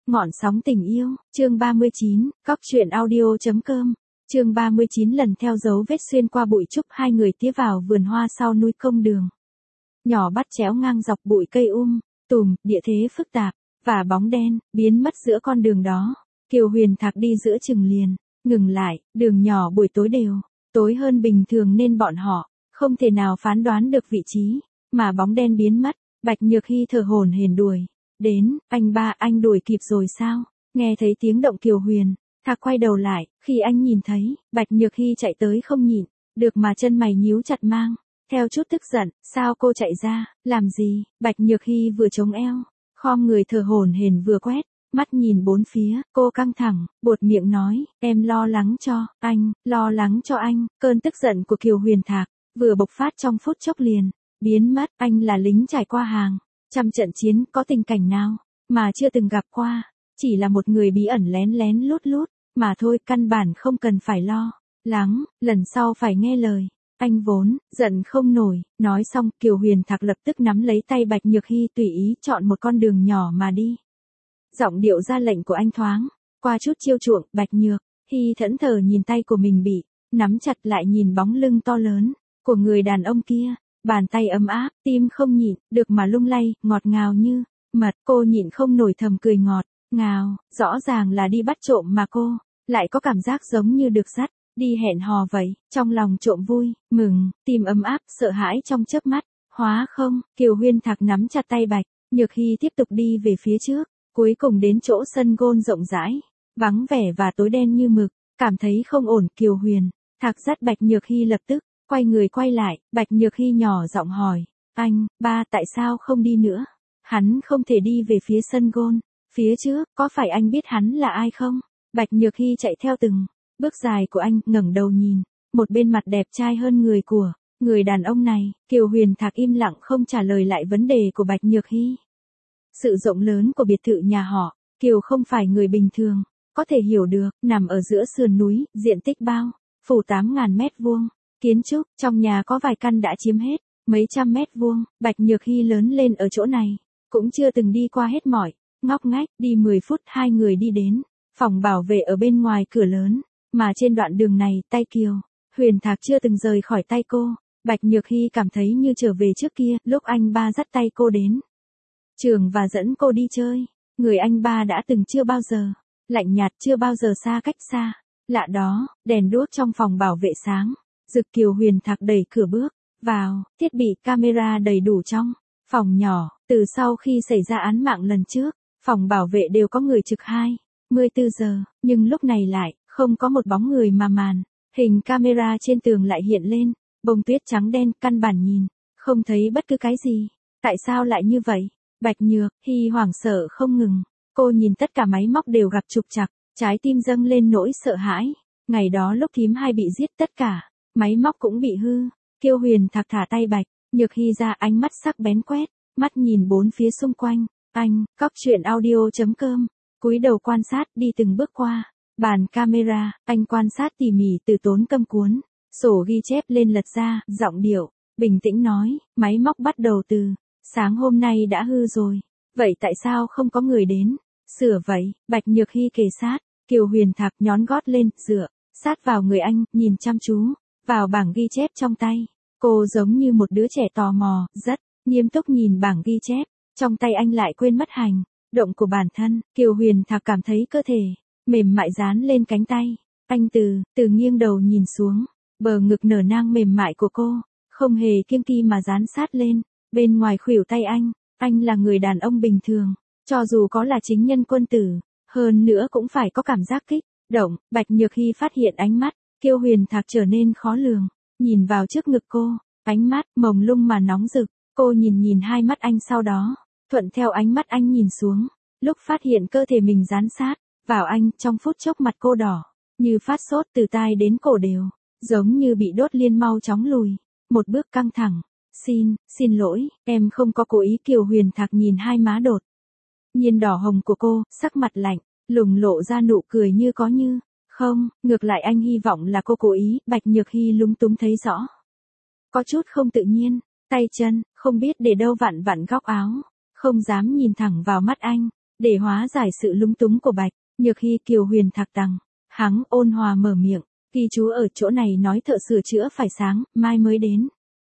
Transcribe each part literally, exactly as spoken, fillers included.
Ngọn sóng tình yêu, chương ba mươi chín, cóc truyện audio.com, chương ba mươi chín lần theo dấu vết xuyên qua bụi trúc hai người tiến vào vườn hoa sau núi công đường. Nhỏ bắt chéo ngang dọc bụi cây um, tùm, địa thế phức tạp, và bóng đen, biến mất giữa con đường đó. Kiều Huyền Thạc đi giữa chừng liền, ngừng lại, đường nhỏ buổi tối đều, tối hơn bình thường nên bọn họ, không thể nào phán đoán được vị trí, mà bóng đen biến mất, Bạch Nhược Hy thở hổn hển đuổi. Đến, anh ba, anh đuổi kịp rồi sao? Nghe thấy tiếng động Kiều Huyền Thạc quay đầu lại, khi anh nhìn thấy, Bạch Nhược Hy chạy tới không nhịn được mà chân mày nhíu chặt mang theo chút tức giận, sao cô chạy ra, làm gì? Bạch Nhược Hy vừa chống eo, khom người thở hổn hển vừa quét mắt nhìn bốn phía, cô căng thẳng, buột miệng nói, em lo lắng cho anh, lo lắng cho anh. Cơn tức giận của Kiều Huyền Thạc vừa bộc phát trong phút chốc liền biến mất. Anh là lính trải qua hàng trăm trận chiến, có tình cảnh nào mà chưa từng gặp qua, chỉ là một người bí ẩn lén lén lút lút mà thôi, căn bản không cần phải lo lắng, lần sau phải nghe lời. Anh vốn giận không nổi. Nói xong, Kiều Huyền Thạc lập tức nắm lấy tay Bạch Nhược Hy tùy ý chọn một con đường nhỏ mà đi. Giọng điệu ra lệnh của anh thoáng qua chút chiêu chuộng. Bạch Nhược Hy thẫn thờ nhìn tay của mình bị nắm chặt, lại nhìn bóng lưng to lớn của người đàn ông kia, bàn tay ấm áp, tim không nhịn được mà lung lay, ngọt ngào như mật. Cô nhịn không nổi thầm cười ngọt ngào, rõ ràng là đi bắt trộm mà cô lại có cảm giác giống như được dắt đi hẹn hò vậy. Trong lòng trộm vui, mừng, tim ấm áp, sợ hãi trong chớp mắt hóa không. Kiều Huyền Thạc nắm chặt tay Bạch Nhược Hy tiếp tục đi về phía trước, cuối cùng đến chỗ sân golf rộng rãi, vắng vẻ và tối đen như mực. Cảm thấy không ổn, Kiều Huyền Thạc dắt Bạch Nhược Hy lập tức quay người quay lại. Bạch Nhược Hy nhỏ giọng hỏi, anh ba tại sao không đi nữa? Hắn không thể đi về phía sân golf phía trước, có phải anh biết hắn là ai không? Bạch Nhược Hy chạy theo từng bước dài của anh, ngẩng đầu nhìn một bên mặt đẹp trai hơn người của người đàn ông này. Kiều Huyền Thạc im lặng không trả lời lại vấn đề của Bạch Nhược Hy. Sự rộng lớn của biệt thự nhà họ Kiều không phải người bình thường có thể hiểu được. Nằm ở giữa sườn núi, diện tích bao phủ tám ngàn mét vuông kiến trúc, trong nhà có vài căn đã chiếm hết mấy trăm mét vuông. Bạch Nhược Hy lớn lên ở chỗ này, cũng chưa từng đi qua hết mọi ngóc ngách. Đi mười phút hai người đi đến phòng bảo vệ ở bên ngoài cửa lớn, mà trên đoạn đường này, tay Kiều Huyền Thạc chưa từng rời khỏi tay cô. Bạch Nhược Hy cảm thấy như trở về trước kia, lúc anh ba dắt tay cô đến trường và dẫn cô đi chơi. Người anh ba đã từng chưa bao giờ lạnh nhạt, chưa bao giờ xa cách xa lạ đó. Đèn đuốc trong phòng bảo vệ sáng rực. Kiều Huyền Thạc đẩy cửa bước vào, thiết bị camera đầy đủ trong phòng nhỏ. Từ sau khi xảy ra án mạng lần trước, phòng bảo vệ đều có người trực hai mươi tư giờ, nhưng lúc này lại không có một bóng người, mà màn hình camera trên tường lại hiện lên bông tuyết trắng đen, căn bản nhìn không thấy bất cứ cái gì. Tại sao lại như vậy? Bạch Nhược Hy hoảng sợ không ngừng. Cô nhìn tất cả máy móc đều gặp trục trặc, trái tim dâng lên nỗi sợ hãi. Ngày đó lúc thím hai bị giết, tất cả máy móc cũng bị hư. Kiều Huyền Thạc thả tay Bạch Nhược Hy ra, ánh mắt sắc bén quét mắt nhìn bốn phía xung quanh. Anh, cóc truyện audio.com, cúi đầu quan sát, đi từng bước qua bàn camera. Anh quan sát tỉ mỉ, từ tốn cầm cuốn sổ ghi chép lên lật ra, giọng điệu bình tĩnh nói, máy móc bắt đầu từ sáng hôm nay đã hư rồi. Vậy tại sao không có người đến sửa vậy? Bạch Nhược Hy kề sát Kiều Huyền Thạc, nhón gót lên, dựa sát vào người anh, nhìn chăm chú vào bảng ghi chép trong tay. Cô giống như một đứa trẻ tò mò, rất nghiêm túc nhìn bảng ghi chép trong tay anh, lại quên mất hành động của bản thân. Kiều Huyền Thạc cảm thấy cơ thể mềm mại dán lên cánh tay anh, từ từ nghiêng đầu nhìn xuống bờ ngực nở nang mềm mại của cô, không hề kiêng kỵ mà dán sát lên bên ngoài khuỷu tay anh. Anh là người đàn ông bình thường, cho dù có là chính nhân quân tử hơn nữa cũng phải có cảm giác kích động. Bạch Nhược Hy phát hiện ánh mắt Kiều Huyền Thạc trở nên khó lường, nhìn vào trước ngực cô, ánh mắt mông lung mà nóng rực. Cô nhìn nhìn hai mắt anh, sau đó thuận theo ánh mắt anh nhìn xuống. Lúc phát hiện cơ thể mình dán sát vào anh, trong phút chốc mặt cô đỏ như phát sốt, từ tai đến cổ đều giống như bị đốt liên, mau chóng lùi một bước, căng thẳng. Xin, xin lỗi, em không có cố ý. Kiều Huyền Thạc nhìn hai má đột nhiên đỏ hồng của cô, sắc mặt lạnh lùng, lộ ra nụ cười như có như không. Ngược lại anh hy vọng là cô cố ý. Bạch Nhược Hy lúng túng thấy rõ, có chút không tự nhiên, tay chân không biết để đâu vặn vặn góc áo, không dám nhìn thẳng vào mắt anh. Để hóa giải sự lúng túng của Bạch Nhược Hy, Kiều Huyền Thạc tằng hắng ôn hòa mở miệng, ghi chú ở chỗ này nói thợ sửa chữa phải sáng mai mới đến.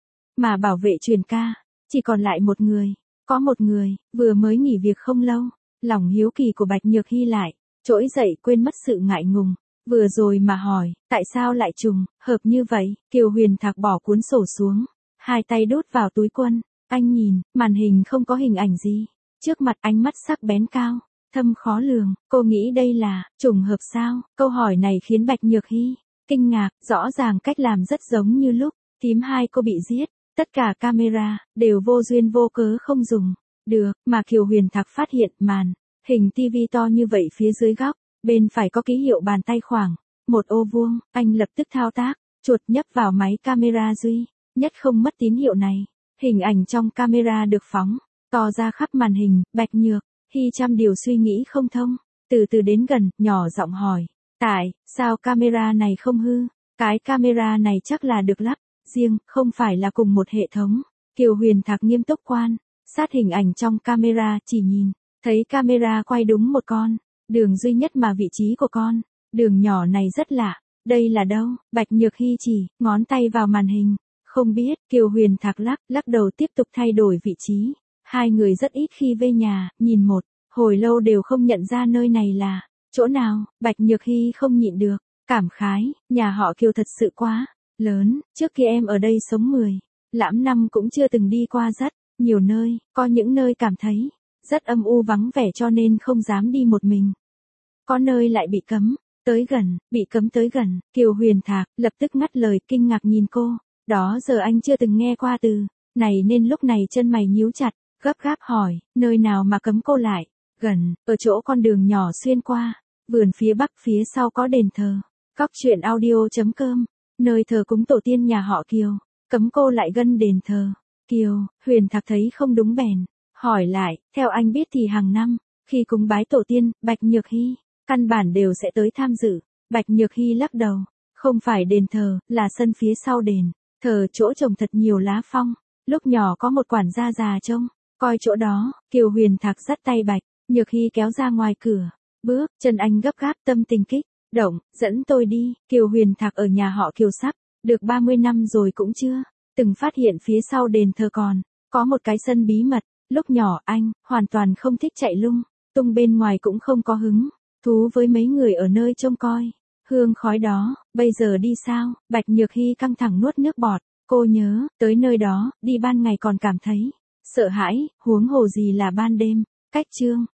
Mà bảo vệ truyền ca, chỉ còn lại một người. Có một người, vừa mới nghỉ việc không lâu. Lòng hiếu kỳ của Bạch Nhược Hy lại trỗi dậy, quên mất sự ngại ngùng vừa rồi mà hỏi, tại sao lại trùng hợp như vậy? Kiều Huyền Thạc bỏ cuốn sổ xuống, hai tay đút vào túi quần. Anh nhìn, màn hình không có hình ảnh gì. Trước mặt ánh mắt sắc bén cao, thâm khó lường. Cô nghĩ đây là trùng hợp sao? Câu hỏi này khiến Bạch Nhược Hy kinh ngạc. Rõ ràng cách làm rất giống như lúc thím hai cô bị giết. Tất cả camera đều vô duyên vô cớ không dùng được, mà Kiều Huyền Thạc phát hiện màn hình tivi to như vậy, phía dưới góc bên phải có ký hiệu bàn tay khoảng một ô vuông. Anh lập tức thao tác chuột nhấp vào máy camera duy nhất không mất tín hiệu này. Hình ảnh trong camera được phóng to ra khắp màn hình. Bạch Nhược Hy trăm điều suy nghĩ không thông, từ từ đến gần, nhỏ giọng hỏi, tại sao camera này không hư? Cái camera này chắc là được lắp riêng, không phải là cùng một hệ thống. Kiều Huyền Thạc nghiêm túc quan sát hình ảnh trong camera, chỉ nhìn thấy camera quay đúng một con đường duy nhất, mà vị trí của con đường nhỏ này rất lạ. Đây là đâu? Bạch Nhược Hy chỉ ngón tay vào màn hình. Không biết. Kiều Huyền Thạc lắc lắc đầu, tiếp tục thay đổi vị trí. Hai người rất ít khi về nhà, nhìn một hồi lâu đều không nhận ra nơi này là chỗ nào. Bạch Nhược Hy không nhịn được cảm khái, nhà họ Kiều thật sự quá lớn. Trước kia em ở đây sống mười lăm năm cũng chưa từng đi qua rất nhiều nơi, có những nơi cảm thấy rất âm u vắng vẻ cho nên không dám đi một mình. Có nơi lại bị cấm tới gần, bị cấm tới gần. Kiều Huyền Thạc lập tức ngắt lời, kinh ngạc nhìn cô. Đó giờ anh chưa từng nghe qua từ này nên lúc này chân mày nhíu chặt, gấp gáp hỏi, nơi nào mà cấm cô lại gần? Ở chỗ con đường nhỏ xuyên qua vườn phía bắc, phía sau có đền thờ. Cóc truyện audio chấm com, nơi thờ cúng tổ tiên nhà họ Kiều, cấm cô lại gần đền thờ. Kiều Huyền Thạc thấy không đúng bèn hỏi lại, theo anh biết thì hàng năm khi cúng bái tổ tiên, Bạch Nhược Hy căn bản đều sẽ tới tham dự. Bạch Nhược Hy lắc đầu, không phải đền thờ, là sân phía sau đền thờ, chỗ trồng thật nhiều lá phong. Lúc nhỏ có một quản gia già trông coi chỗ đó. Kiều Huyền Thạc dắt tay Bạch Nhược Hy kéo ra ngoài cửa, bước chân anh gấp gáp, tâm tình kích động, dẫn tôi đi. Kiều Huyền Thạc ở nhà họ Kiều sắp được ba mươi năm rồi cũng chưa từng phát hiện phía sau đền thờ còn có một cái sân bí mật. Lúc nhỏ anh hoàn toàn không thích chạy lung tung bên ngoài, cũng không có hứng thú với mấy người ở nơi trông coi hương khói đó. Bây giờ đi sao? Bạch Nhược Hy căng thẳng nuốt nước bọt. Cô nhớ tới nơi đó, đi ban ngày còn cảm thấy sợ hãi, huống hồ gì là ban đêm. Cách chương